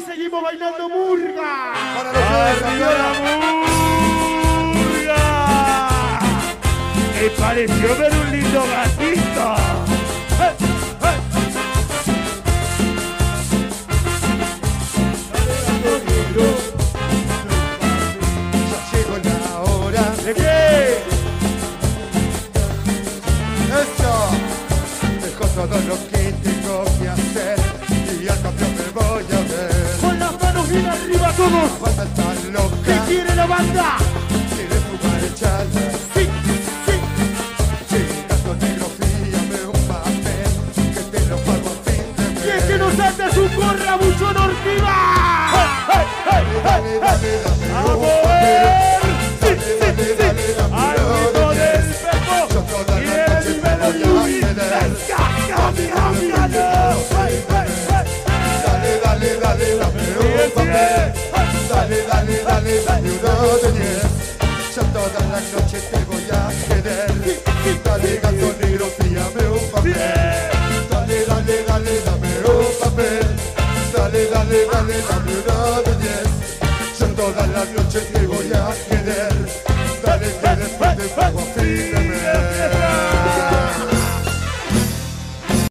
seguimos bailando murga. Para los ¡Arriba la murga! Me pareció ver un lindo gatito. Ya llegó la hora. ¿De qué? Eso. Dejo todo lo que tengo que hacer y al cambio me voy a ver. Con las manos bien arriba todos. La banda está ¿Qué loca. quiere la banda? Quiere fumar echarla. Sí, sí. Si gasto negro, fíame un papel que te lo pago a fin de mes. Y es que nos anda su corra mucho nortiva. Dale, dale, dame ¡A un mover! papel. ¡Sí, Dale, sí, dale, sí! dale, dame ¡Al uno ritmo de del diez. espejo! Yo toda ¡Y la el noche te voy a querer. ¡Cámbialo! Dale, dale, dale, dame un papel. Dale, dale, dale, dame uno de 10. Yo toda la noche te voy a querer. Dale, gato negro, fíame un papel. Dale, dale, dale, dame un papel. Dale, dale, dale, dame uno